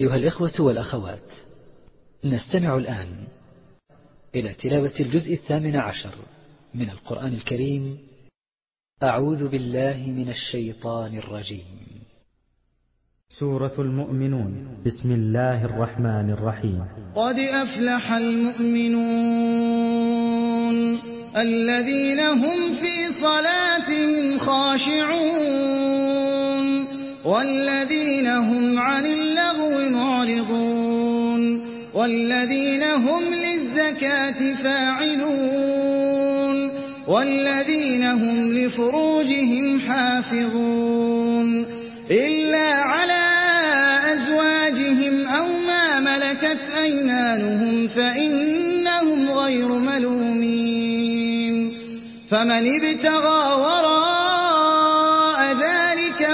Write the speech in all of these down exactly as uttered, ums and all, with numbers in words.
أيها الإخوة والأخوات، نستمع الآن إلى تلاوة الجزء الثامن عشر من القرآن الكريم. أعوذ بالله من الشيطان الرجيم. سورة المؤمنون. بسم الله الرحمن الرحيم. قد أفلح المؤمنون الذين هم في صلاتهم خاشعون والذين هم عن اللغو معرضون والذين هم للزكاة فاعلون والذين هم لفروجهم حافظون إلا على أزواجهم أو ما ملكت أيمانهم فإنهم غير ملومين. فمن ابتغى وراء ذلك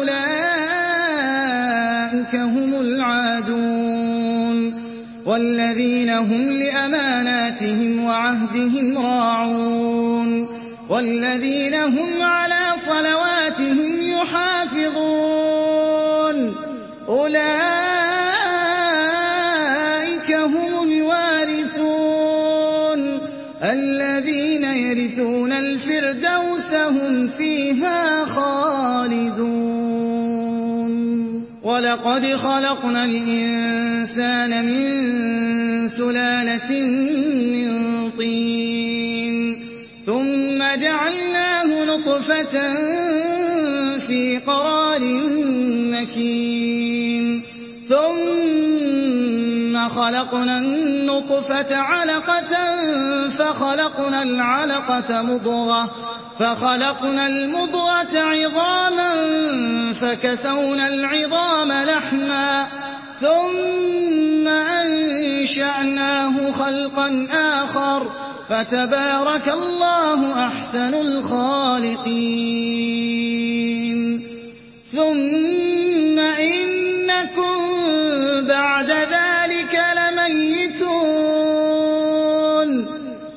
فأولئك هم العادون والذين هم لأماناتهم وعهدهم راعون والذين هم على صلواتهم يحافظون أولئك هم الوارثون الذين يرثون الفردوس هم فيها خالدون. ولقد خلقنا الإنسان من سلالة من طين ثم جعلناه نطفة في قرار مكين ثم خلقنا النطفة علقة فخلقنا العلقة مضغة فخلقنا المضغة عظاما فكسونا العظام لحما ثم أنشأناه خلقا آخر فتبارك الله أحسن الخالقين. ثم إنكم بعد ذلك لميتون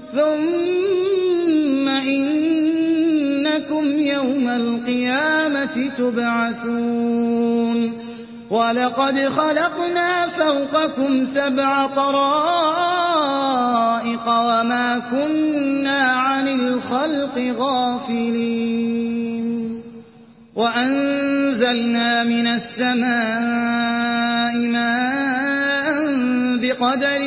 ثم إنكم يوم القيامة تبعثون. ولقد خلقنا فوقكم سبع طرائق وما كنا عن الخلق غافلين. وأنزلنا من السماء ماء بقدر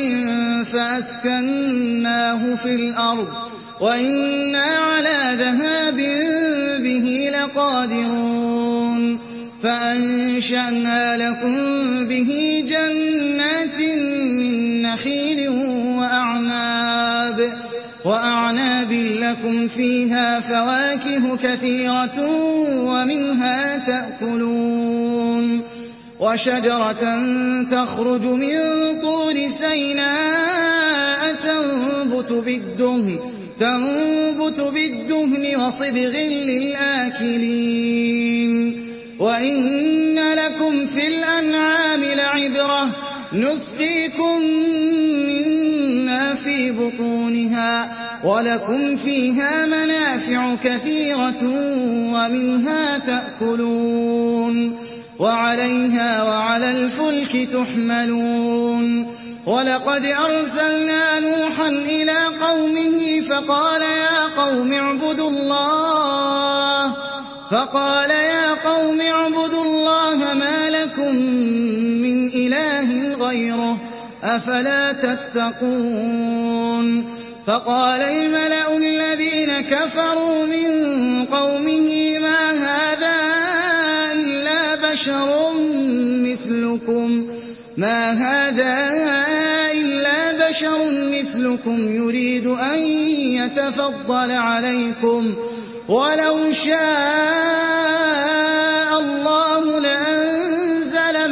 فأسكناه في الأرض وإنا على ذهاب به لقادرون. فأنشأنا لكم به جنات من نخيل وأعناب وأعناب لكم فيها فواكه كثيرة ومنها تأكلون. وشجرة تخرج من طور سيناء تنبت بالدهن تنبت بالدهن وصبغ للآكلين. وإن لكم في الأنعام لعبرة نسقيكم مما في بطونها ولكم فيها منافع كثيرة ومنها تأكلون وعليها وعلى الفلك تحملون. ولقد أرسلنا نوحا إلى قومه فقال يا قوم اعبدوا الله فقال يا قوم اعبدوا الله ما لكم من إله غيره أفلا تتقون. فقال الملأ الذين كفروا من قومه ما هذا إلا بشر مثلكم ما هذا إلا بشر مثلكم يريد أن يتفضل عليكم ولو شاء الله لأنزل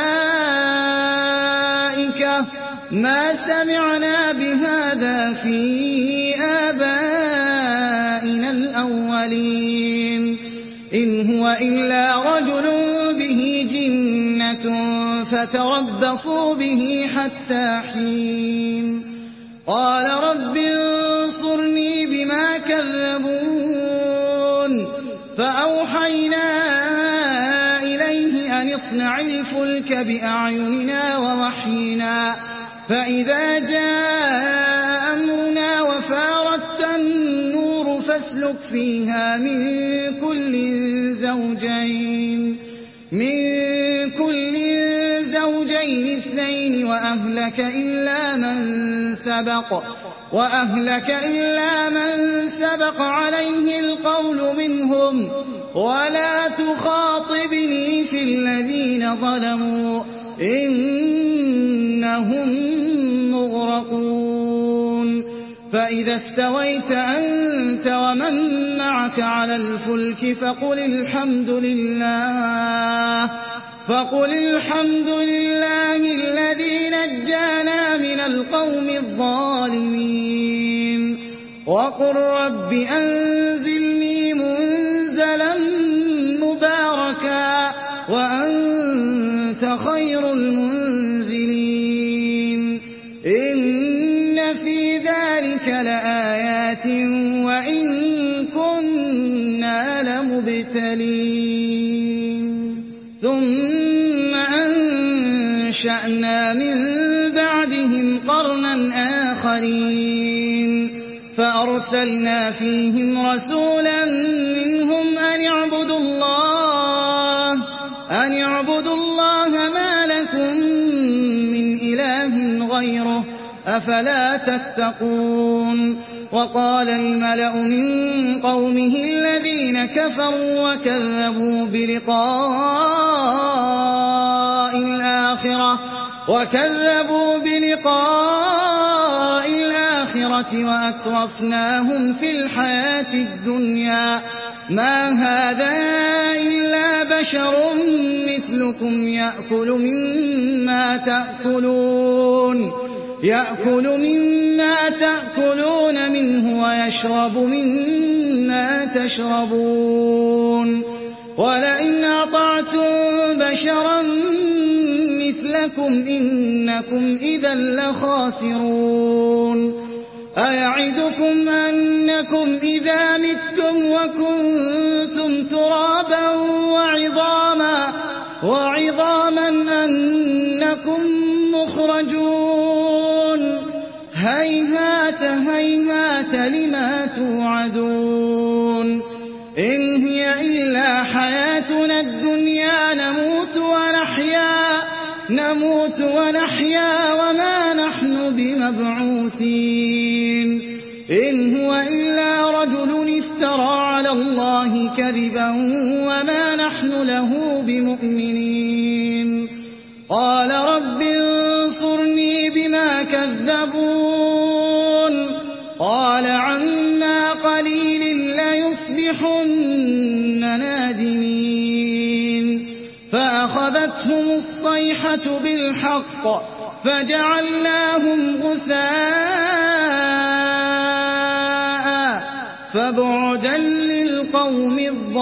ملائكة ما سمعنا بهذا في آبائنا الأولين إن هو إلا رجل به جنة فتربصوا به حتى حين. قال رب انصرني بما كذبون فأوحينا إليه أن اصنع وَاصْنَعِ الْفُلْكَ بِأَعْيُنِنَا وَوَحْيِنَا فَإِذَا جَاءَ أَمْرُنَا وَفَارَتِ النُّورُ فَاسْلُكْ فِيهَا مِن كُلٍّ زَوْجَيْنِ مِن كُلٍّ زَوْجَيْنِ اثْنَيْنِ وَأَهْلَكَ إِلَّا مَن سَبَقَ وَأَهْلَكَ إِلَّا مَن سَبَقَ عَلَيْهِ الْقَوْلُ مِنْهُمْ وَلَا تُخَاطِبْنِي فِي الَّذِينَ ظَلَمُوا إِنَّهُم مُّغْرَقُونَ فَإِذَا اسْتَوَيْتَ أَنتَ وَمَن مَّعَكَ عَلَى الْفُلْكِ فَقُلِ الْحَمْدُ لِلَّهِ فَقُلِ الْحَمْدُ لِلَّهِ الَّذِي نَجَّانَا مِنَ الْقَوْمِ الظَّالِمِينَ وَقُل رَّبِّ أَنزِلْنِي مُنزَلًا مُّبَارَكًا وَأَنتَ خَيْرُ الْمُنزِلِينَ إِنَّ فِي ذَلِكَ لَآيَاتٍ وَإِن كُنَّا لَمُبْتَلِينَ ثُمَّ أَنشَأْنَا مِن بَعْدِهِمْ قَرْنًا آخَرِينَ فَأَرْسَلْنَا فِيهِمْ رَسُولًا مِّنْهُمْ أَنِ اعْبُدُوا اللَّهَ أَنِ اعْبُدُوا اللَّهَ مَا لَكُم مِّنْ إِلَٰهٍ غَيْرُهُ أَفَلَا تَتَّقُونَ وَقَالَ الْمَلَأُ مِن قَوْمِهِ الَّذِينَ كَفَرُوا وَكَذَّبُوا بِلِقَاءِ الْآخِرَةِ وَكَذَّبُوا بِلِقَاءِ الْآخِرَةِ وَأَتْرَفْنَاهُمْ فِي الْحَيَاةِ الدُّنْيَا مَا هَٰذَا إِلَّا بَشَرٌ مِّثْلُكُمْ يَأْكُلُ مِمَّا تَأْكُلُونَ يَأْكُلُ مِمَّا تَأْكُلُونَ مِنْهُ وَيَشْرَبُ مِمَّا تَشْرَبُونَ وَلَئِنْ أَطَعْتُم بَشَرًا مِّثْلَكُمْ إِنَّكُمْ إِذًا لَّخَاسِرُونَ أَيَعِدُكُمْ أَنَّكُمْ إِذَا مِتُّمْ وَكُنتُمْ تُرَابًا وَعِظَامًا وَعِظَامًا أَنَّكُم مُّخْرَجُونَ هَيْهَاتَ هَيْهَاتَ لِمَا تُوعَدُونَ إِنْ هِيَ إِلَّا حَيَاتُنَا الدُّنْيَا نَمُوتُ وَنَحْيَا نَمُوتُ وَنَحْيَا وَمَا نَحْنُ بِمَبْعُوثِينَ إِنْ هُوَ إِلَّا رَجُلٌ افْتَرَىٰ عَلَى اللَّهِ كَذِبًا وَمَا نَحْنُ لَهُ بِمُؤْمِنِينَ قَالَ رَبِّ انصُرْنِي بِمَا كَذَّبُونِ قَالَ عَمَّا قَلِيلٍ لَّيُصْبِحُنَّ نَادِمِينَ فَأَخَذَتْهُمُ الصَّيْحَةُ بِالْحَقِّ فَجَعَلْنَاهُمْ غُثَاءً فَبُعْدًا لِّلْقَوْمِ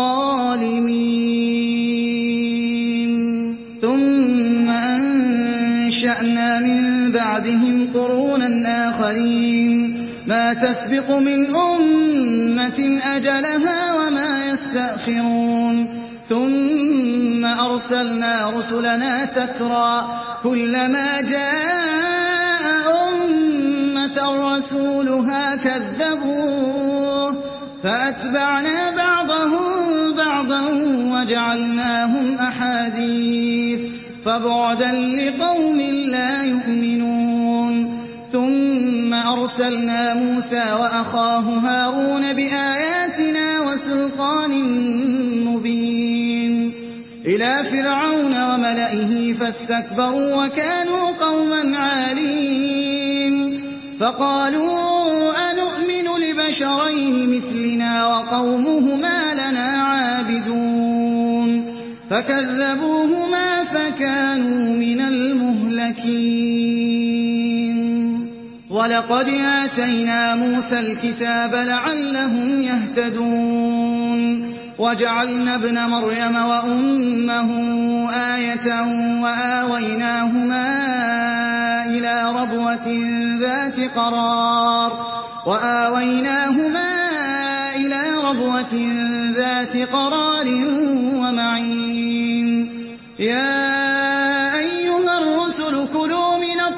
الظَّالِمِينَ ثُمَّ أَنشَأْنَا مِن بَعْدِهِمْ قُرُونًا آخَرِينَ مَا تَسْبِقُ مِنْ أُمَّةٍ أَجَلَهَا وَمَا يَسْتَأْخِرُونَ ثُمَّ أَرْسَلْنَا رُسُلَنَا تَتْرَىٰ كُلَّمَا جَاءَ أُمَّةً رَّسُولُهَا كَذَّبُوهُ فَأَتْبَعْنَا بَعْضَهُم بَعْضًا وَجَعَلْنَاهُمْ أَحَادِيثَ فَبُعْدًا لِّقَوْمٍ لَّا يُؤْمِنُونَ ثُمَّ أَرْسَلْنَا مُوسَىٰ وَأَخَاهُ هَارُونَ بِآيَاتِنَا وَسُلْطَانٍ مُّبِينٍ إِلَىٰ فِرْعَوْنَ وَمَلَئِهِ فَاسْتَكْبَرُوا وَكَانُوا قَوْمًا عَالِينَ فَقَالُوا أَنُؤْمِنُ لِبَشَرَيْنِ مِثْلِنَا وَقَوْمُهُمَا لَنَا عَابِدُونَ فَكَذَّبُوهُمَا فَكَانُوا مِنَ الْمُهْلَكِينَ وَلَقَدْ آتَيْنَا مُوسَى الْكِتَابَ لَعَلَّهُمْ يَهْتَدُونَ وَجَعَلْنَا ابْنَ مَرْيَمَ وَأُمَّهُ آيَةً وَآوَيْنَاهُمَا إِلَىٰ رَبْوَةٍ ذَاتِ قَرَارٍ وَآوَيْنَاهُمَا إِلَىٰ رَبْوَةٍ ذَاتِ قَرَارٍ وَمَعِينٍ يَا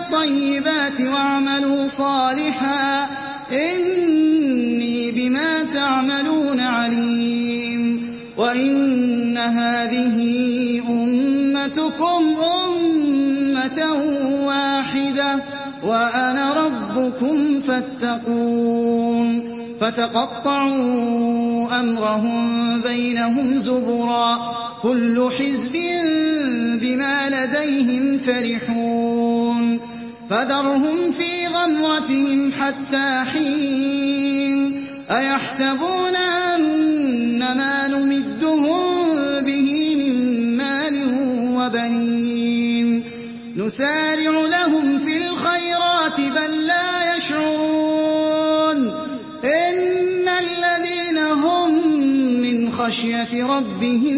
الطيبات واعملوا صالحا إني بما تعملون عليم وإن هذه أمتكم أمة واحدة وأنا ربكم فاتقون فتقطعوا أمرهم بينهم زبرا كل حزب بما لديهم فرحون فذرهم في غمرتهم حتى حين أيحسبون أن ما نمدهم به من مال وبنين نسارع لهم في الخيرات بل لا يشعرون إن الذين هم من خشية ربهم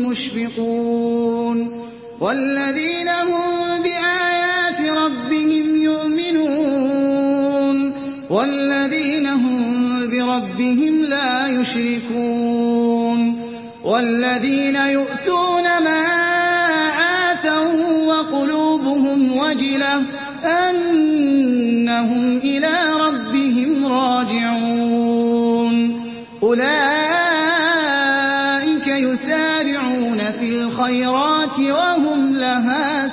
مشفقون والذين هم بآيات ربهم يؤمنون والذين هم بربهم لا يشركون والذين يؤتون ما آتوا وقلوبهم وجلة أنهم إلى ربهم راجعون أولئك يسارعون في الخيرات وهم لها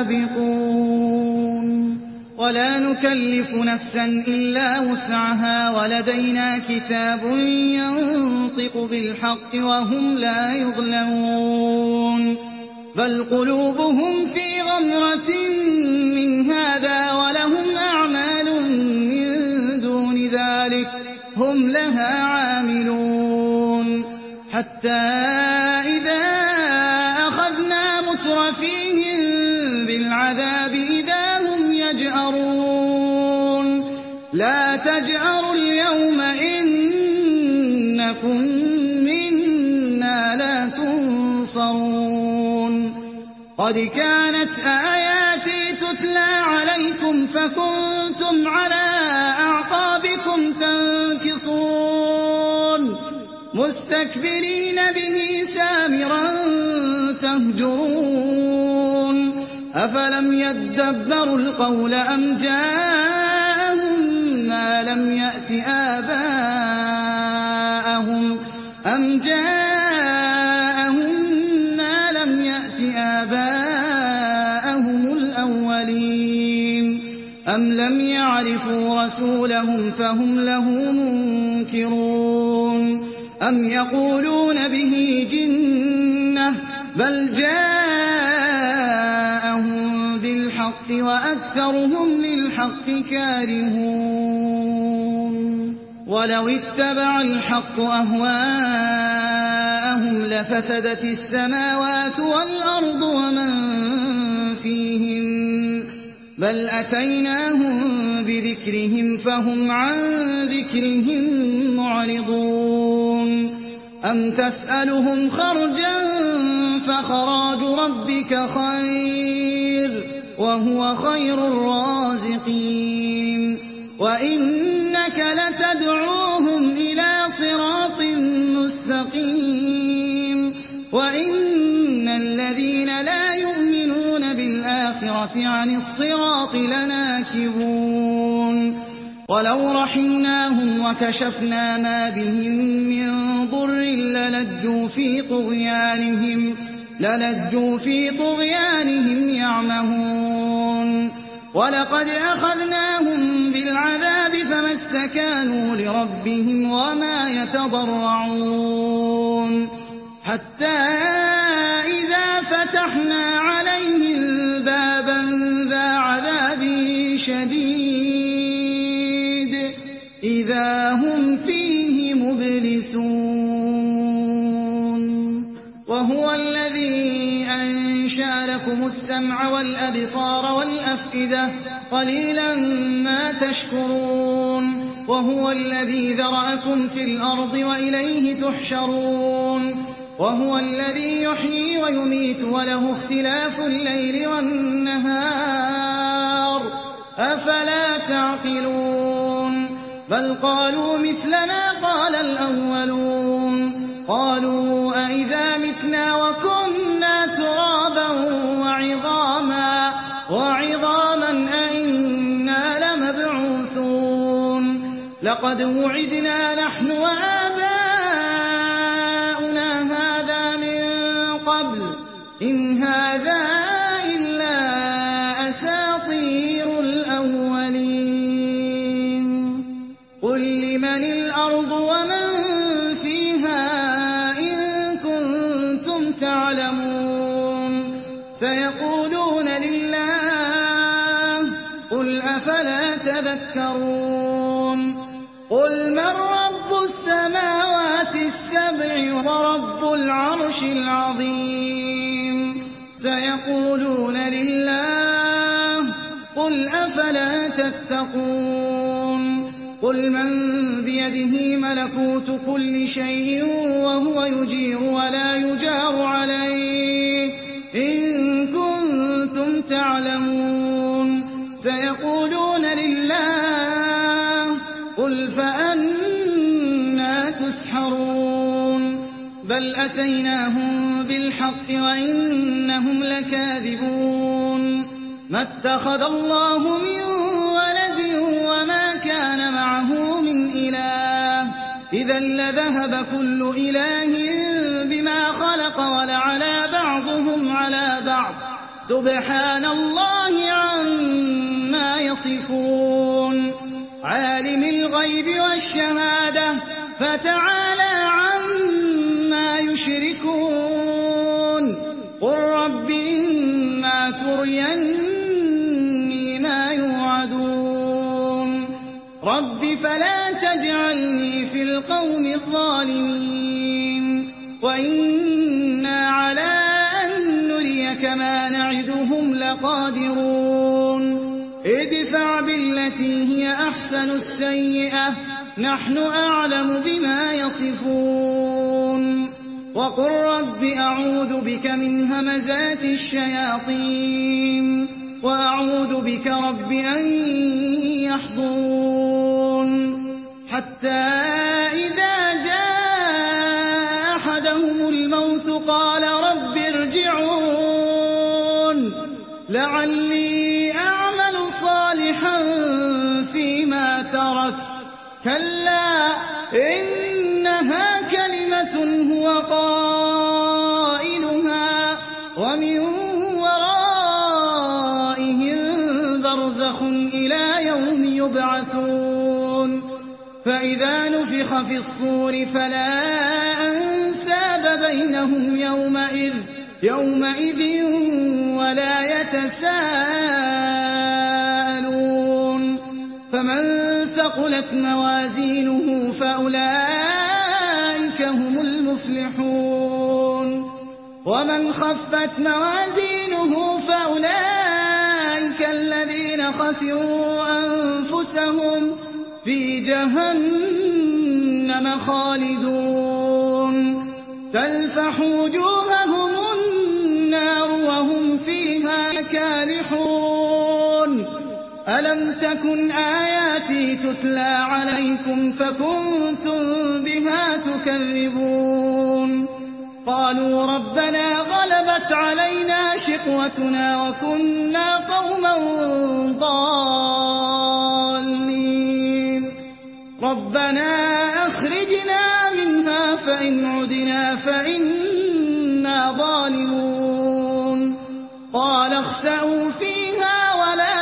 سابقون ولا نكلف نفسا إلا وسعها ولدينا كتاب ينطق بالحق وهم لا يظلمون بل قلوبهم في غمرة من هذا ولهم أعمال من دون ذلك هم لها عاملون حتى إذا أخذنا مترفيهم بالعذاب إذا هم يجأرون لا تجأروا اليوم إنكم منا لا تنصرون قد كانت آياتي تتلى عليكم فكنتم على أعقابكم تنكصون مستكبرين به سامرا تهجرون أفلم يدبروا القول أم جاءهم ما لم يأت آباءهم أم جاءهم ما لم يأت آباءهم الأولين أم لم يعرفوا رسولهم فهم له منكرون أم يقولون به جنة بل جاءهم بالحق وأكثرهم للحق كارهون ولو اتبع الحق أهواءهم لفسدت السماوات والأرض ومن فيهن بل أتيناهم بذكرهم فهم عن ذكرهم معرضون أم تسألهم خرجا فخراج ربك خير وهو خير الرازقين وإنك لتدعوهم إلى صراط مستقيم وإن الذين لا يؤمنون بالآخرة عن الصراط لناكبون ولو رحمناهم وكشفنا ما بهم من ضر للجوا في طغيانهم للجوا في طغيانهم يعمهون ولقد أخذناهم بالعذاب فما استكانوا لربهم وما يتضرعون حتى إذا فتحنا عليهم بابا ذا عذاب شديد إذا هم فيه مبلسون وهو الذي أنشأ لكم السمع والأبصار والأفئدة قليلا ما تشكرون وهو الذي ذرأكم في الأرض وإليه تحشرون وهو الذي يحيي ويميت وله اختلاف الليل والنهار أفلا تعقلون بل قالوا مثل ما قال الأولون قالوا أئذا متنا وكنا ترابا وعظاما وعظاما أئنا لمبعوثون لقد وعدنا نحن وآباؤنا هذا من قبل إن هذا إلا أساطير الأولين قل لمن الأرض ومن فيها إن كنتم تعلمون سيقولون لله قل أفلا تذكرون قل من رب السماوات السبع ورب العرش العظيم سيقولون لله قل أفلا تتقون قل من بيده ملكوت كل شيء وهو يجير ولا يجار عليه إن كنتم تعلمون سيقولون لله قل فأنا تسحرون بل أتيناهم بالحق وإنهم لكاذبون ما اتخذ الله من ولد وما كان معه من إله إذا لذهب كل إله بما خلق ولعلى بعضهم على بعض سبحان الله عما يصفون عالم الغيب والشهادة فتعالى عما يشركون قل رب إما تريني ما يوعدون رب فلا تجعلني في القوم الظالمين وإنا على أن نريك ما نعدهم لقادرون ادفع بالتي هي أحسن السيئة نحن أعلم بما يصفون وقل رب أعوذ بك من همزات الشياطين وأعوذ بك رب أن يحضرون حتى إذا جاء أحدهم الموت قال رب ارجعون لعلي أعمل صالحا فيما ترك كلا إنها كلمة هو قائلها ومن ورائهم برزخ إلى يوم يبعثون فإذا نفخ في الصور فلا أنساب بينهم يومئذ يومئذ ولا يتساءلون فمن ثقلت موازينه فأولئك هم المفلحون ومن خفت موازينه فأولئك الذين خسروا أنفسهم في جهنم خالدون تلفح وجوههم النار وهم فيها كالحون ألم تكن آياتي تتلى عليكم فكنتم بها تكذبون قالوا ربنا غلبت علينا شقوتنا وكنا قوما ضالين ربنا أخرجنا منها فإن عدنا فإنا ظالمون قال اخسئوا فيها ولا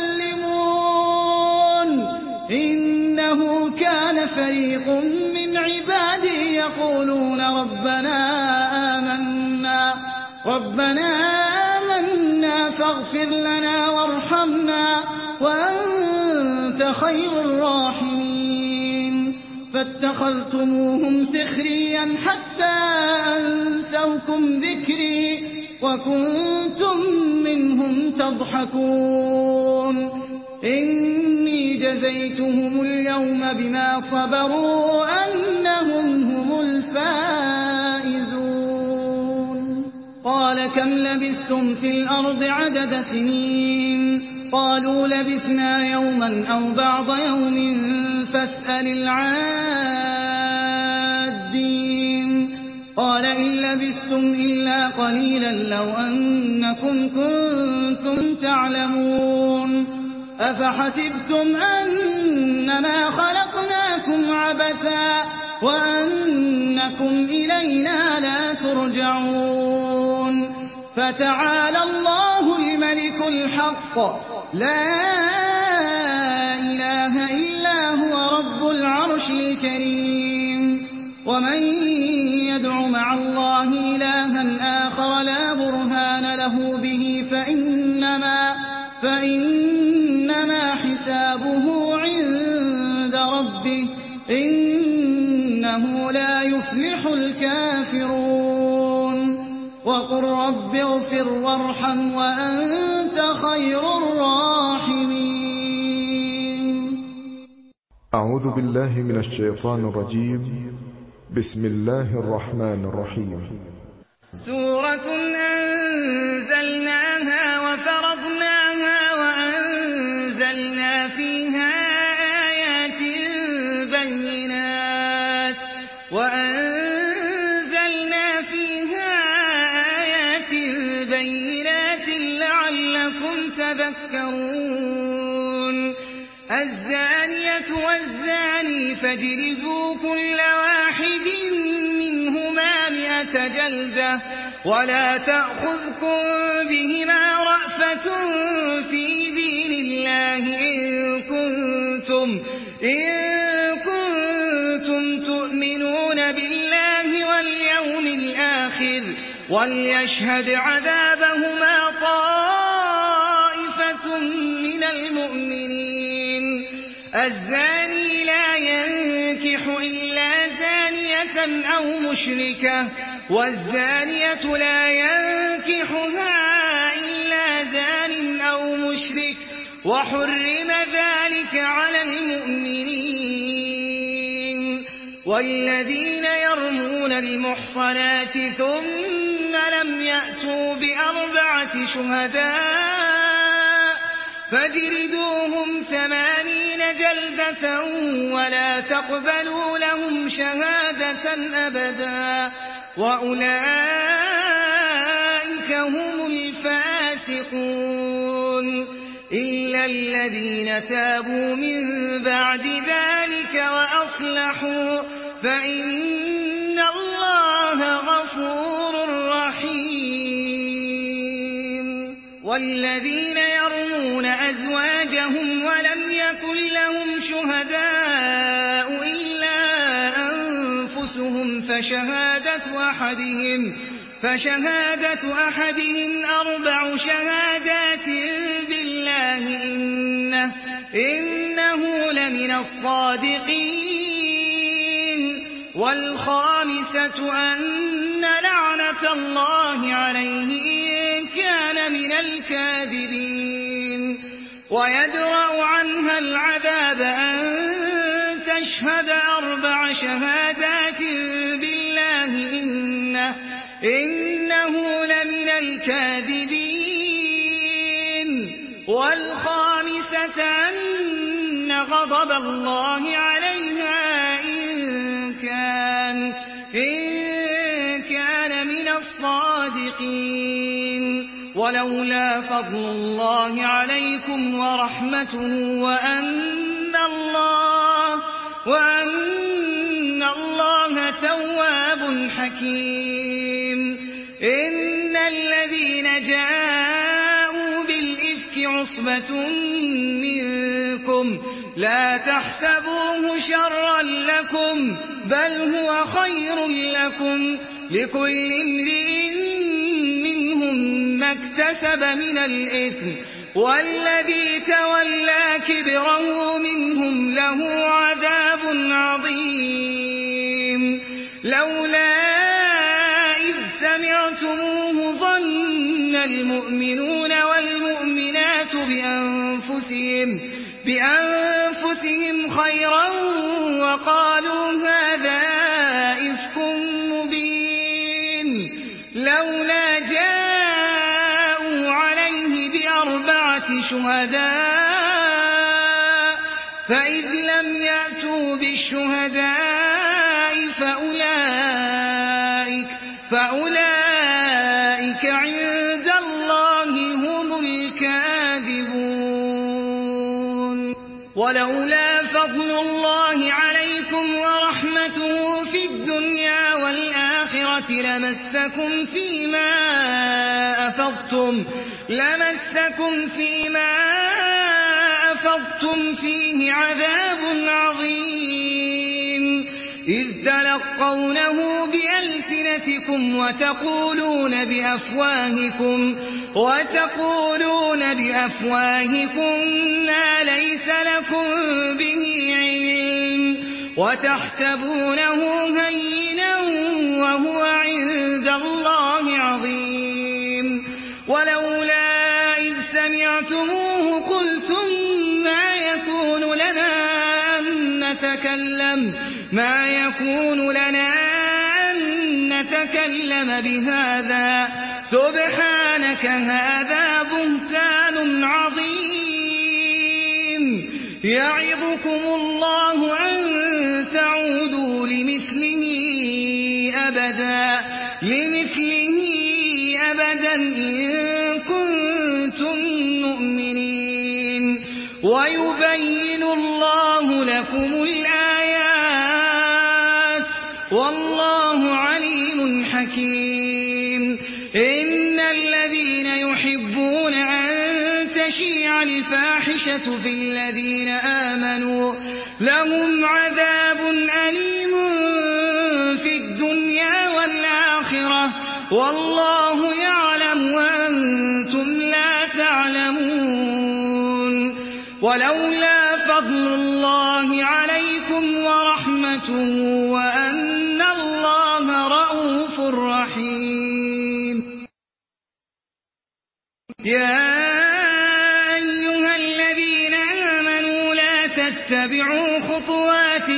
تكلمون إنه كان فريق من عبادي يقولون ربنا آمنا ربنا آمنا فاغفر لنا وارحمنا وأنت خير الراحمين فاتخذتموهم سخريا حتى أنسوكم ذكري وكنتم منهم تضحكون إني جزيتهم اليوم بما صبروا أنهم هم الفائزون قال كم لبثتم في الأرض عدد سنين قالوا لبثنا يوما أو بعض يوم فاسأل العادين قال إن لبثتم إلا قليلا لو أنكم كنتم تعلمون أفحسبتم أنما خلقناكم عبثا وأنكم إلينا لا ترجعون فتعالى الله الملك الحق لا إله إلا هو رب العرش الكريم ومن يدع مع الله إلها آخر لا برهان له به فإنما, فإنما حسابه عند ربه إنه لا يفلح الكافرون وقل رب اغفر وارحم وأنت خير الراحمين. أعوذ بالله من الشيطان الرجيم. بسم الله الرحمن الرحيم. سورة أنزلناها وفرضناها وأنزلنا فيها آيات بينات وأنزلنا فيها آيات بينات لعلكم تذكرون. الزانية والزاني فاجلدوا كل واحد منهما مئة جلدة ولا تأخذكم بهما رأفة في دين الله إن كنتم, إن كنتم تؤمنون بالله واليوم الآخر وليشهد عذابهما طائفة من المؤمنين. الزاني لا ينكح إلا زانية أو مشركة والزانية لا ينكحها إلا زان أو مشرك وحرم ذلك على المؤمنين. والذين يرمون المحصنات ثم لم يأتوا بأربعة شهداء فاجلدوهم ثمانين جلدة ولا تقبلوا لهم شهادة أبدا وأولئك هم الفاسقون إلا الذين تابوا من بعد ذلك وأصلحوا فإن الله غفور رحيم. والذين يرمون أزواجهم ولم يكن لهم شهداء إلا أنفسهم فشهادة أحدهم, فشهادة أحدهم أربع شهادات بالله إنه, إنه لمن الصادقين. والخامسة أن لعنة الله عليه إن كان من الكاذبين. ويدرأ عنها العذاب أن تشهد أربع شهادات بالله إنه, إنه لمن الكاذبين. والخامسة أن غضب الله عليها إن كان, إن كان من الصادقين. ولولا فضل الله عليكم ورحمته وأن الله, وأن الله تواب حكيم. إن الذين جاءوا بالإفك عصبة منكم لا تحسبوه شرا لكم بل هو خير لكم لكل امرئ منهم ما اكتسب من الإثم والذي تولى كبره منهم له عذاب عظيم. لولا إذ سمعتموه ظن المؤمنون والمؤمنات بأنفسهم, بأنفسهم خيرا وقالوا هذا إفك مبين. لولا جاءوا عليه بأربعة شهداء فإذ لم يأتوا بالشهداء فأولئك, فأولئك عند الله هم الكاذبون. ولولا فضل الله عليكم ورحمته في الدنيا والآخرة لمسكم فيما أفضتم لمسكم فيما أفضتم فيه عذاب عظيم إذ تلقونه بألسنتكم وتقولون بأفواهكم وتقولون بأفواهكم ما ليس لكم به علم وتحسبونه هينا وهو عند الله عظيم. ولولا إذ سمعتموه قلتم ما يكون لنا أن نتكلم ما يكون لنا أن نتكلم بهذا سبحانك هذا بهتان عظيم يعظكم الله أن تعودوا لمثله أبدا لمثله أبدا إن كنتم مؤمنين. ويبين الله لكم الآيات والله عليم حكيم. إن الذين يحبون أن تشيع الفاحشة في الذين آمنوا لهم عذاب أليم في الدنيا والآخرة والله يعلم وأنتم لا تعلمون. ولولا فضل الله عليكم ورحمته وأن الله رءوف رحيم. يا أيها الذين آمنوا لا تتبعوا خطوات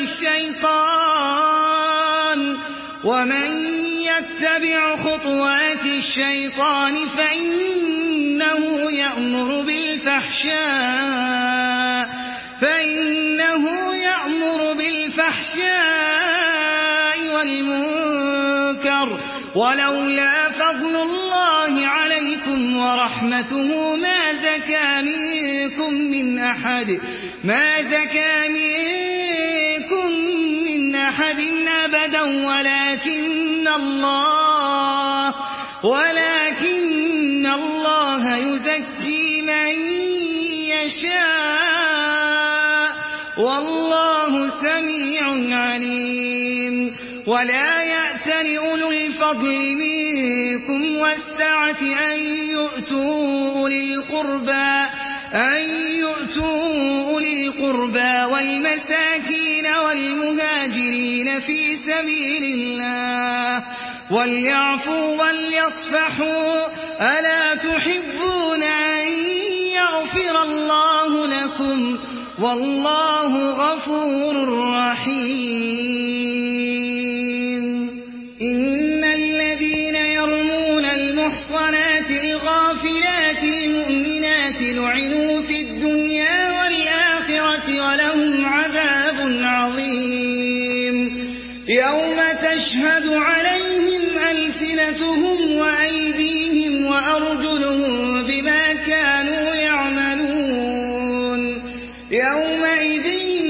الشيطان ومن يتبع خطوات الشيطان فإنه يأمر بالفحشاء فإنه يأمر بالفحشاء والمنكر. ولولا فضل الله عليكم ورحمته ما زكى منكم من أحد ما زكى منكم من أحد أبدا ولكن الله ولكن الله يزكي من يشاء والله سميع عليم. ولا يأتل أولو الفضل منكم والسعة أن يؤتوا أولي القربى أن يؤتوا أولي القربى والمساكين والمهاجرين في سبيل الله وليعفوا وليصفحوا ألا تحبون أن يغفر الله لكم والله غفور رحيم. إن الذين يرمون المحصنات الغافلات المؤمنات لعنوا في الدنيا والآخرة ولهم عذاب عظيم يوم تشهد عليهم ألسنتهم وأيديهم وأرجلهم بما كانوا يعملون يومئذ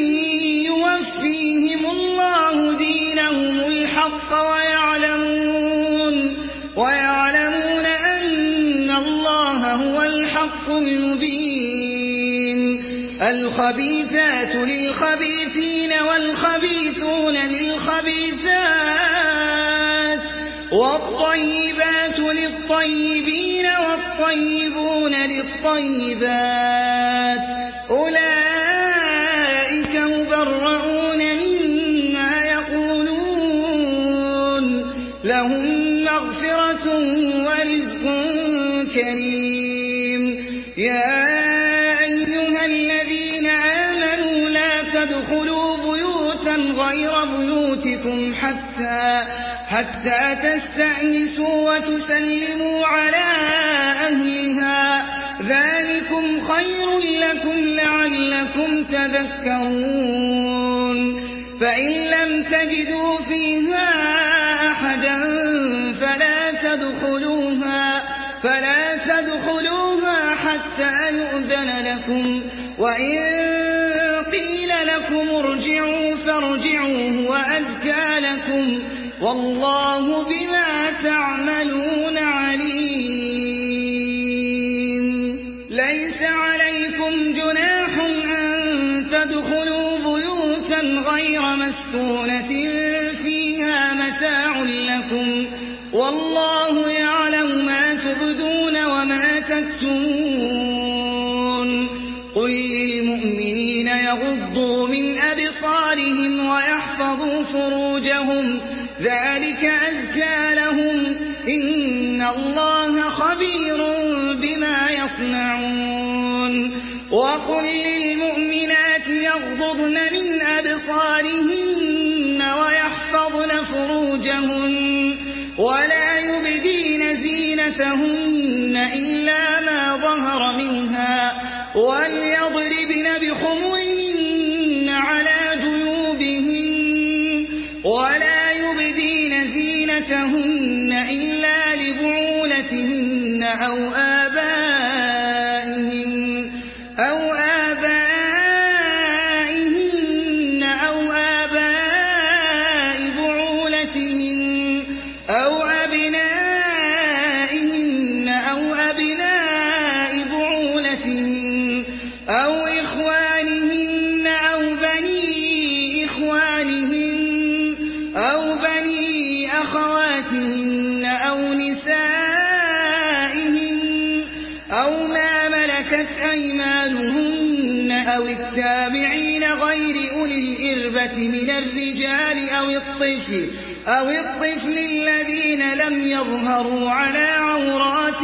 يوفيهم الله دينهم الحق ويعلمون ويعلمون أن الله هو الحق المبين. الخبيثات للخبيثين والخبيثون للخبيثات والطيبات للطيبين والطيبون للطيبات أولئك مبرؤون مما يقولون لهم مغفرة ورزق كريم. يا أيها الذين آمنوا لا تدخلوا بيوتا غير بيوتكم حتى حتى تستأنسوا وتسلموا على أهلها ذلكم خير لكم لعلكم تذكرون. فإن لم تجدوا فيها أحدا لكم وإن قيل لكم ارجعوا فارجعوا هو أزكى لكم والله بما تعملون عليم ليس عليكم جناح أن تدخلوا بيوتا غير مسكونة فيها متاع لكم والله يعلم ما تبدون وما تكتمون قل للمؤمنين يغضوا من أبصارهم ويحفظوا فروجهم ذلك أزكى لهم إن الله خبير بما يصنعون وقل للمؤمنات يغضضن من أبصارهن ويحفظن فروجهن ولا يبدين زينتهن إلا ما ظهر منها وليضربن بخمرهن على جيوبهن ولا يبدين زينتهن إلا لبعولتهن أو آبائهن أو آبائهن أو آباء بعولتهن أو أبنائهن أو أبناء بعولتهن أو إخوانهن أو بني إخوانهن أو بني أخواتهن أو نسائهن أو ما ملكت أيمانهن أو التابعين غير أولي الإربة من الرجال أو الطفل أو الطفل الذين لم يظهروا على عورات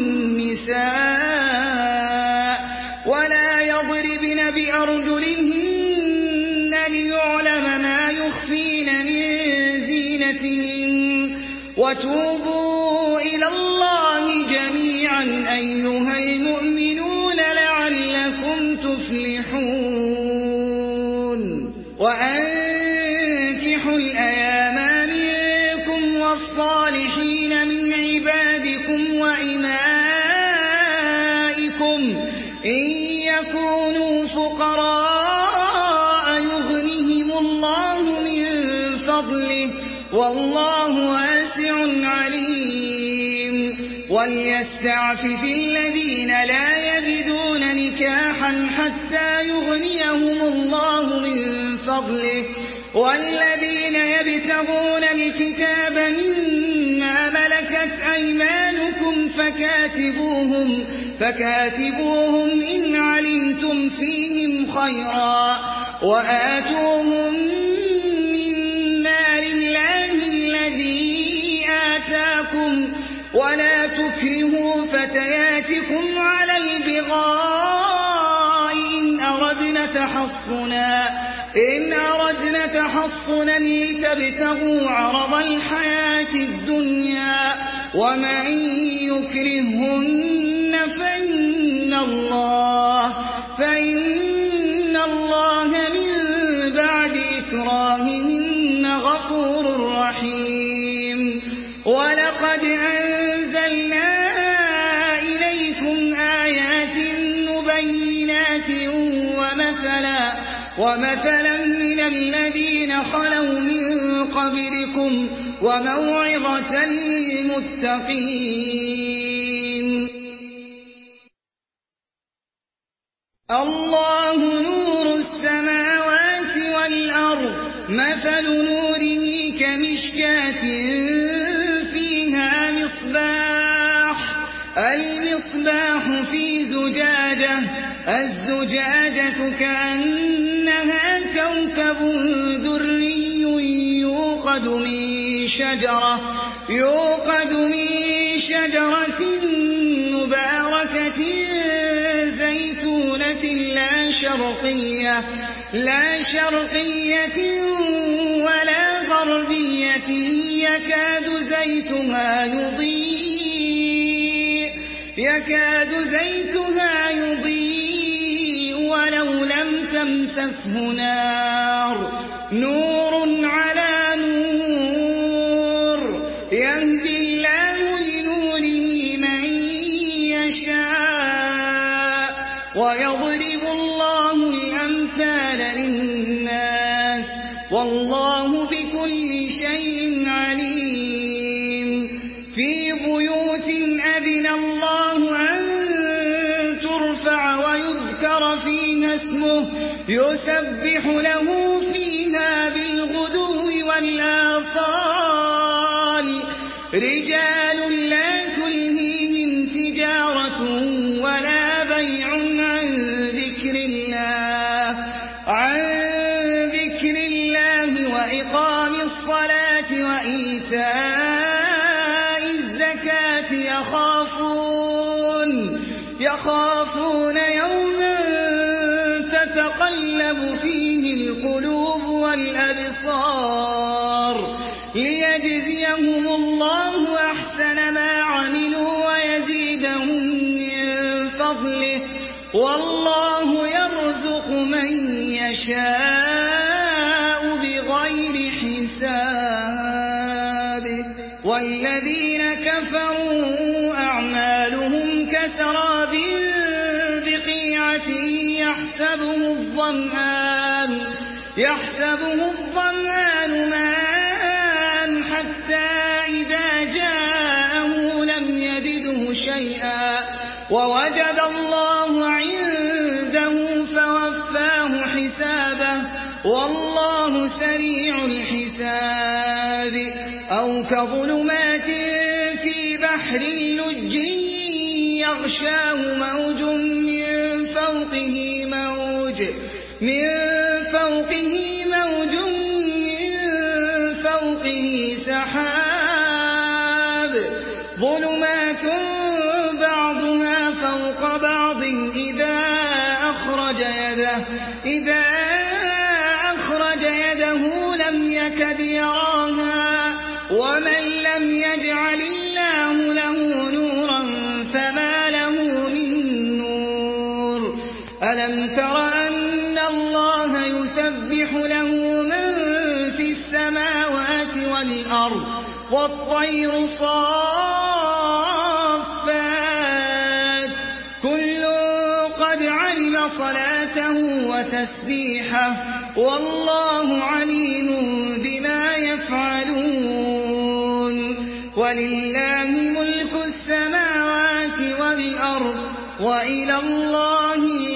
النساء ولا يضربن بأرجلهن ليعلم ما يخفين من زينتهن وتوبوا إلى الله جميعا أيها المؤمنون لعلكم تفلحون وأنكحوا الأيام منكم والصالحين من عبادكم وإمائكم إن يكونوا فقراء يغنهم الله من فضله والله واسع عليم وليستعفف الذين لا يجدون نكاحا حتى يغنيهم الله من فضله والذين يبتغون الكتاب مما ملكت أيمانكم فكاتبوهم فكاتبوهم إن علمتم فيهم خيرا وآتوهم من مال الله الذي آتاكم ولا تكرهوا فتياتكم على البغاء إن أردنا تحصنا إن أردنا تحصنا لتبتغوا عرض الحياة الدنيا ومن يكرهن فإن الله فإن الله من بعد إكراههن غفور رحيم ولقد أنزلنا إليكم آيات مبينات ومثلا ومثلا من الذين خلوا من قبلكم وموعظة للمتقين الله نور السماوات والأرض مثل نوره كمشكاة فيها مصباح المصباح في زجاجة الزجاجة كأنها كوكب دري يوقد من شجرة يوقد من شجرة مباركة زيتونة لا شرقية لا شرقية ولا غربية يكاد زيتها يضيء يكاد زيتها يضيء ولو لم تمسسه نار نور على نور يهدي الله لنوره من يشاء ويضرب ويضرب الله الأمثال للناس والله بكل شيء عليم في بيوت أذن الله أن ترفع ويذكر فيها اسمه يسبح له فيها بالغدو والآصال رجال لا تلهيهم تجارة ولا بيع عن ذكر الله عن ذكر الله وإقام الصلاة وإيتاء الزكاة يخافون يخافون يوما تتقلب فيه القلوب والأبصار ليجزيهم الله أحسن ما عملوا ويزيدهم من فضله والله يرزق من يشاء بغير حساب والذين كفروا أعمالهم كسراب بقيعة يحسبه الظمآن يحسبه الظمآن ماء حتى إذا جاءه لم يجده شيئا ووجد الله عنده فوفاه حسابه والله سريع الحساب أو كظلمات في بحر لج يغشاه موج من فوقه موج من فوقه موج من فوقه سحاب ظلمات بعضها فوق بعض إذا أخرج يده إذا أخرج يده لم يكد يراها ومن لم يجعل الله له نورا فما له من نور ألم تر أن الله يسبح له من في السماوات والأرض والطير صافات كل قد علم صلاته وتسبيحه والله عليم بما يفعلون ولله ملك السماوات والأرض وإلى الله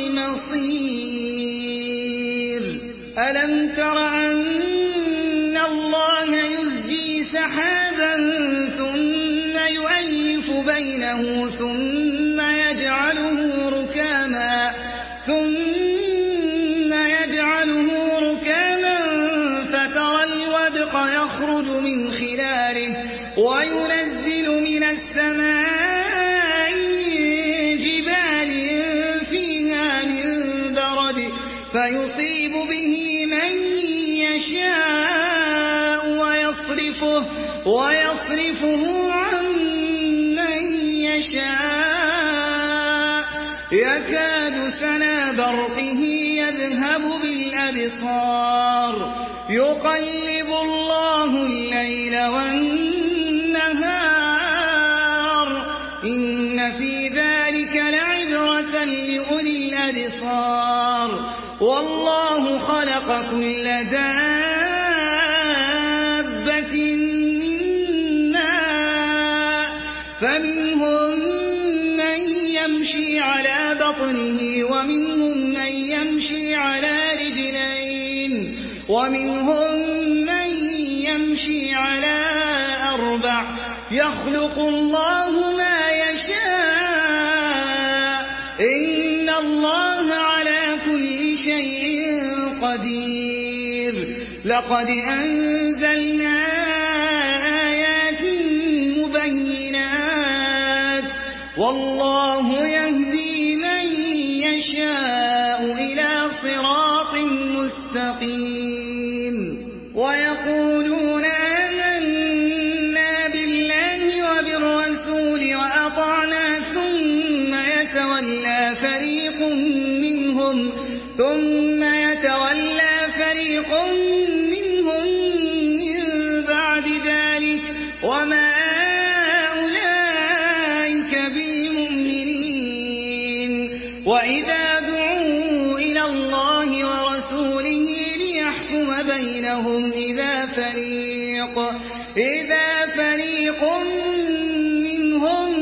المصير ألم تر أن الله يزجي سحابا ثم يؤلف بينه ثم يجعله ركاما ثم يجعله ركاما فترى الودق يخرج من خلاله وينزل من السماء من جبال فيها من برد فيصيب به من يشاء ويصرفه ويصرفه عن من يشاء يكاد سنا برقه يذهب بالأبصار يقلب الله الليل والنهار إن في ذلك لعبرة لأولي الأبصار والله خلق كل دابة من ماء فمنهم من يمشي على بطنه ومنهم من يمشي على رجلين ومنهم من يمشي على أربع يخلق الله ما يشاء إن الله على كل شيء قدير لقد أنزلنا آيات مبينات والله يهدي من يشاء إلى صراط مستقيم ويقولون آمنا بالله وبالرسول وأطعنا ثم يتولى فريق منهم ثم يتولى فريق منهم من بعد ذلك وما أولئك بالمؤمنين وإذا دعوا بينهم إذا فريق إذا فريق منهم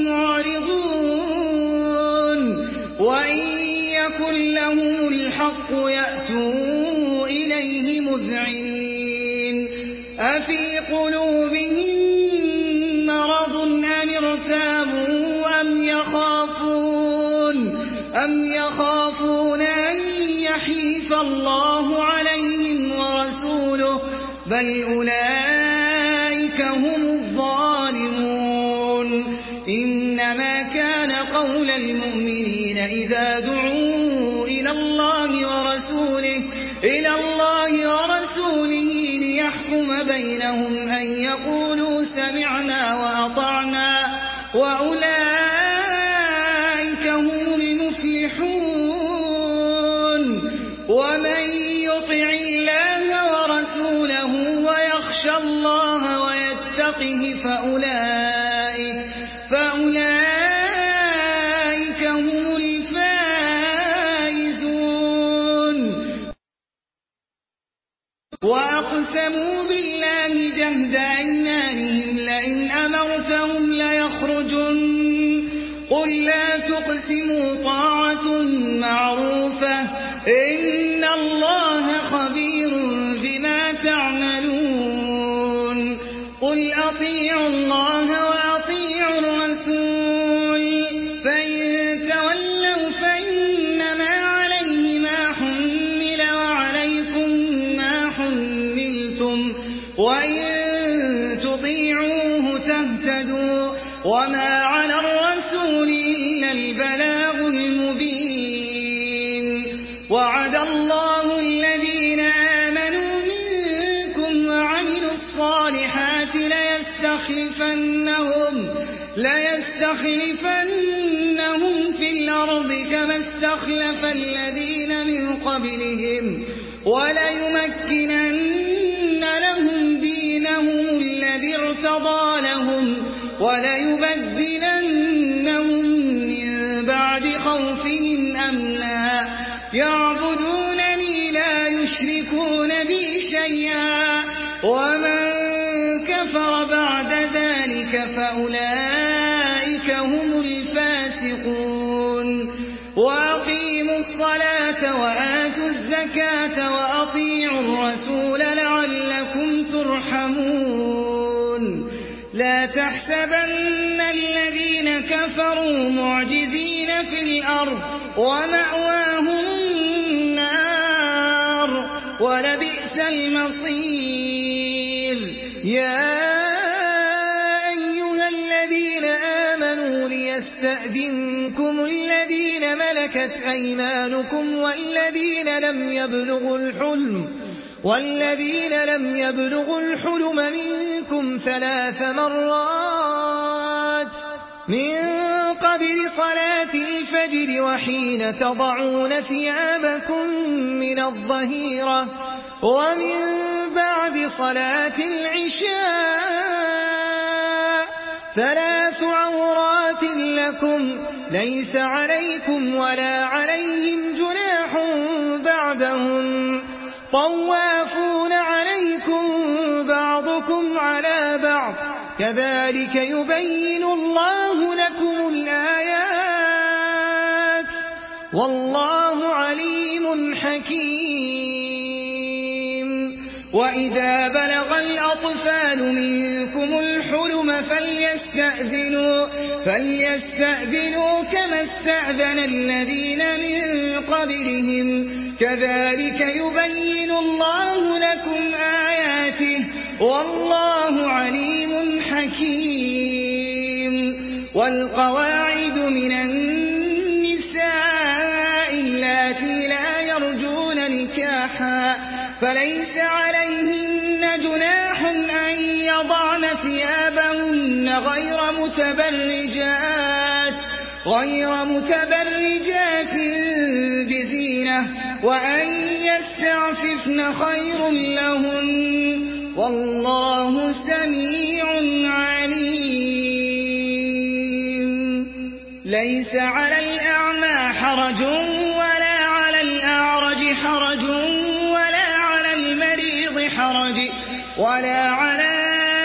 معرضون وإن يكن لهم الحق يأتوا إليه مذعنين أفي قلوبهم مرض أم ارتابوا أم يخافون أم يخافون أن يحيف الله عليهم ورسوله بل أولئك هم الظالمون إنما كان قول المؤمنين إذا دعوا إلى الله ورسوله إلى الله ورسوله ليحكم بينهم أن يقولوا سمعنا وأطعنا وأولئك هم المفلحون ومن يطع الله ورسوله ويخشى الله ويتقه فأولئك فأولئك هم الفائزون وأقسموا بالله جهد أيمانهم لئن أمرتهم ليخرجن قل لا تقسموا طاعة معروفة إن الله خبير بما تعملون قل أطيعوا الله وأطيعوا الرسول فإن تولوا فإنما عليه ما حمل وعليكم ما حملتم وإن تطيعوه تهتدوا وما على الرسول إلا البلاغ المبين وعد الله الذين آمنوا منكم وعملوا الصالحات ليستخلفنهم ليستخلفنهم في الأرض كما استخلف الذين من قبلهم وليمكنن لهم دينهم الذي ارتضى لهم وليبدلنهم من بعد خوفهم أمنا يعبدونني لا يشركون بي شيئا ومن كفر بعد ذلك فأولئك هم الفاسقون وأقيموا الصلاة وآتوا الزكاة وأطيعوا الرسول لعلكم ترحمون لا تحسبن الذين كفروا معجزين في الأرض ومأواهم النار ولبئس المصير يا أيها الذين آمنوا ليستأذنكم الذين ملكت أيمانكم والذين لم يبلغوا الحلم والذين لم يبلغوا الحلم منكم ثلاث مرات من قبل صلاة الفجر وحين تضعون ثيابكم من الظهيرة ومن بعد صلاة العشاء ثلاث عورات لكم ليس عليكم ولا عليهم جناح بعدهم طوافون عليكم بعضكم على بعض كذلك يبين الله لكم الآيات والله عليم حكيم وإذا بلغ الأطفال منكم الحلم فليستأذنوا فليستأذنوا كما استأذن الذين من قبلهم كذلك يبين الله لكم آياته والله عليم حكيم والقواعد من النساء اللاتي لا يرجون نكاحا فليس عليهن جناح أن يضعن ثيابهن غير متبرجات غير متبرجات بزينة وأن يستعففن خير لهن والله سميع عليم ليس على الأعمى حرج ولا على الأعرج حرج ولا على المريض ولا على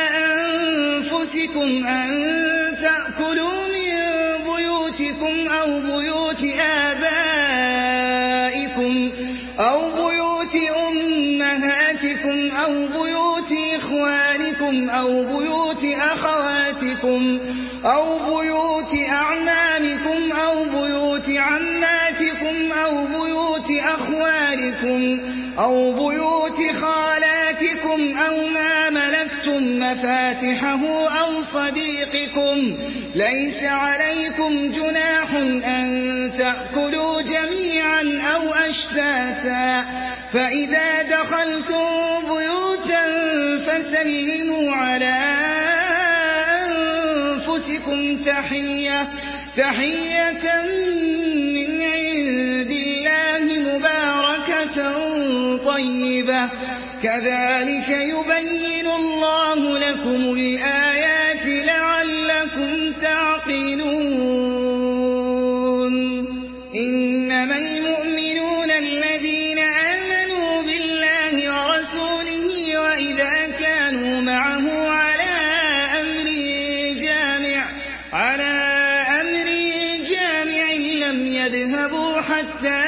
أنفسكم أن تأكلوا من بيوتكم أو بيوت آبائكم أو بيوت أمهاتكم أو بيوت إخوانكم أو بيوت أخواتكم أو بيوت أعمامكم أو بيوت عماتكم أو بيوت أخوالكم أو بيوت خالاتكم أو ما ملكتم مفاتحه أو صديقكم. ليس عليكم جناح أن تأكلوا جميعا أو أشتاتا، فإذا دخلتم بيوتا فسلموا على أنفسكم تحية تحية من عند الله مباركة طيبة، كذلك يبين الله لكم الآيات لعلكم تعقلون. إنما المؤمنون الذين آمنوا بالله ورسوله وإذا كانوا معه على أمر جامع على أمر جامع لم يذهبوا حتى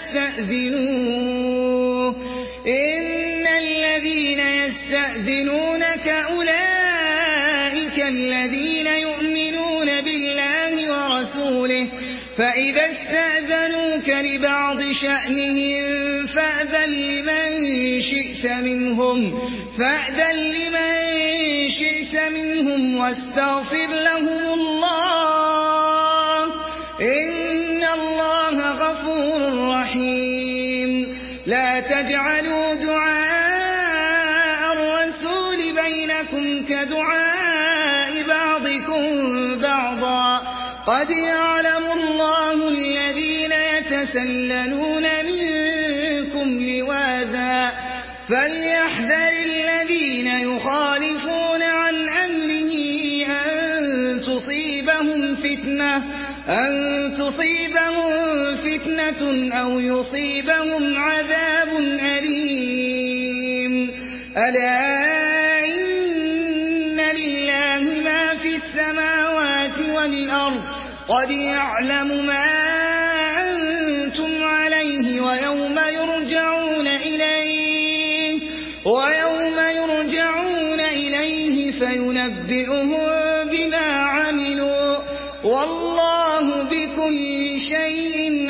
يستأذنوه. إن الذين يستأذنونك أولئك الذين يؤمنون بالله ورسوله، فإذا استأذنوك لبعض شأنهم فأذن لمن شئت منهم فأذن لمن شئت منهم واستغفر لهم الله، إن الله غفور رحيم. لا تجعلوا دعاء الرسول بينكم كدعاء بعضكم بعضا، قد يعلم الله الذين يتسللون منكم لواذا، فليحذر الذين يخالفون عن أمره أن تصيبهم فتنة أن تصيبهم فتنة أو يصيبهم عذاب أليم. ألا إن لله ما في السماوات والأرض، قد يعلم ما أنتم عليه ويوم يرجعون إليه ويوم يرجعون إليه فينبئهم بما عملوا، والله بكل شيء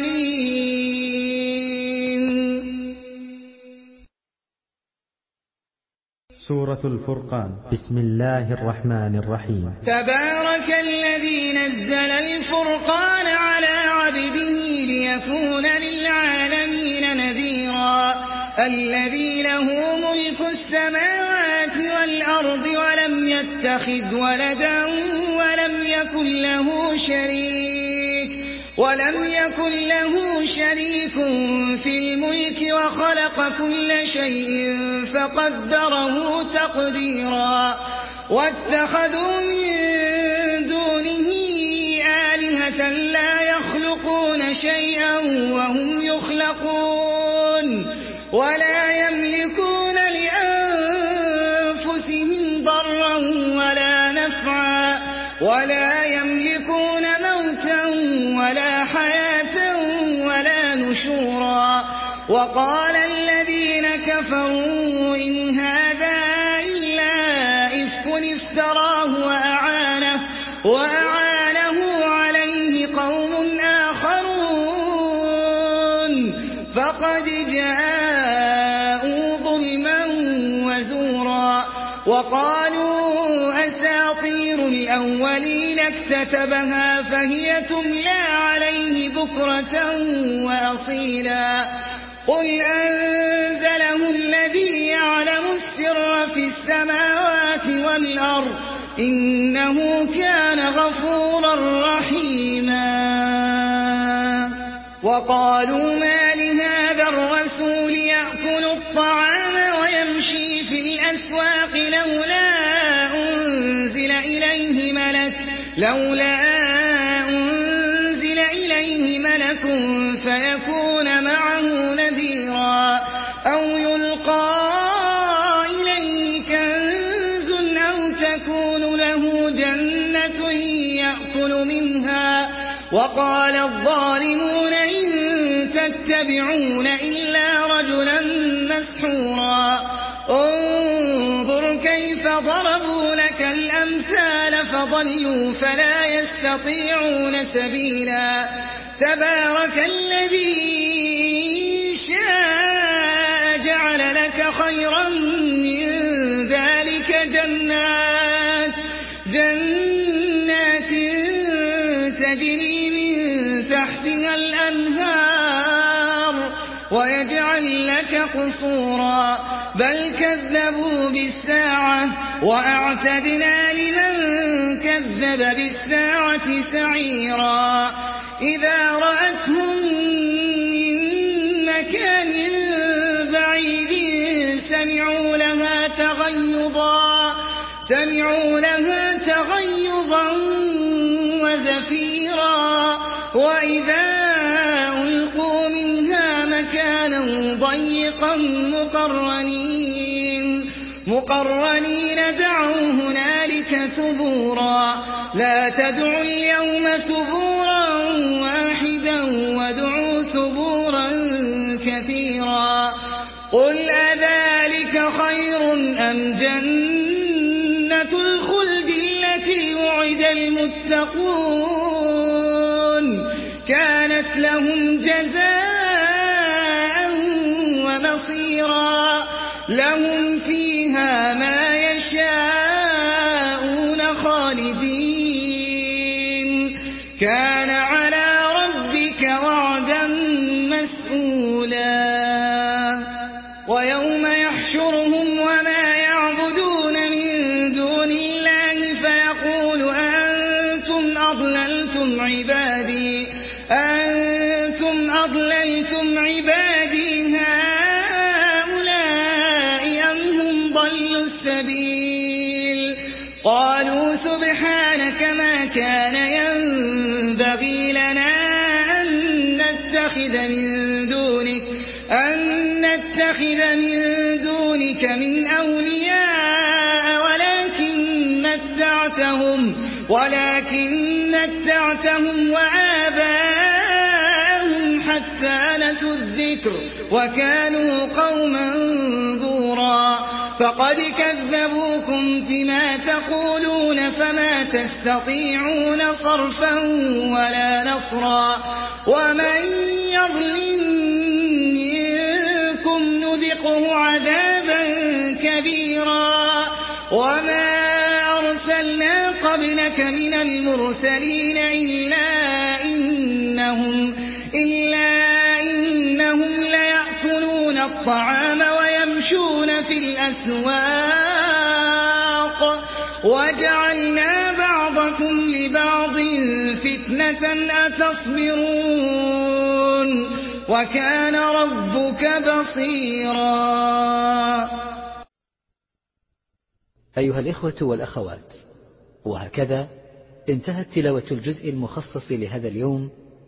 عليم. سورة الفرقان. بسم الله الرحمن الرحيم. تبارك الذي نزل الفرقان على عبده ليكون للعالمين نذيرا، الذي له ملك السماوات والأرض ولم يتخذ ولدا ولم يكن له شريك ولم يكن له شريك في الملك وخلق كل شيء فقدره تقديرا. واتخذوا من دونه آلهة لا يخلقون شيئا وهم يخلقون، ولا يملكون لأنفسهم ضرا ولا نفعا، ولا يملكون موتا ولا حياة ولا نشورا. وقال الذين كفروا إن هذا إلا إفك افتراه وأعانه, وأعانه عليه قوم آخرون فقد جاءوا ظلما وزورا. وقالوا أساطير الأولين اكتتبها فهي تملى عليه بكرة وأصيلا. قل أنزله الذي يعلم السر في السماوات والأرض إنه كان غفورا رحيما. وقالوا ما لهذا الرسول يأكل الطعام ويمشي في الأسواق لولا أنزل إليه ملك لولا أنزل إليه ملك فيكون معه نذيرا أو يلقى إليه وقال الظالمون إن تتبعون إلا رجلا مسحورا انظر كيف ضربوا لك الأمثال فضلوا فلا يستطيعون سبيلا تبارك الذي شاء جعل لك خيرا من ذلك جنات جنات تجري من تحتها الأنهار ويجعل لك قصورا بل كذبوا بالساعة وأعتدنا لمن كذب بالساعة سعيرا إذا رأتهم من مكان بعيد سمعوا لها تغيظا سمعوا لها تغيظا وزفيرا وإذا ألقوا منها مكانا ضيقا مقرنين مقرنين دعوا هنالك ثبورا لا تدعوا اليوم ثبورا واحدا وادعوا ثبورا كثيرا قل أذلك خير أم جنة الخلد التي وعد المتقون كانت لهم جزاء ومصيرا لهم فيها ما يشاءون خالدين كان على ربك وعدا مسئولا ويوم يحشرهم وما يعبدون من دون الله فيقول أنتم أضللتم عبادي أنتم أضللتم عبادي هؤلاء أم هم ضلوا السبيل قالوا سبحانك ما كان ينبغي لنا أن نتخذ من دونك أن نتخذ من دونك من أولياء ولكن متعتهم ولكن متعتهم وآباءهم حتى نسوا الذكر وكانوا قوما بورا فقد كذبوكم فيما تقولون فما تستطيعون صرفا ولا نصرا ومن يظلم منكم نذقه عذابا كبيرا وما أرسلنا قبلك من المرسلين إلا إنهم, إلا إنهم ليأكلون الطعام ويمشون في الأسواق وجعلنا بعضكم لبعض فتنة أتصبرون وكان ربك بصيرا. أيها الإخوة والأخوات، وهكذا انتهت تلاوة الجزء المخصص لهذا اليوم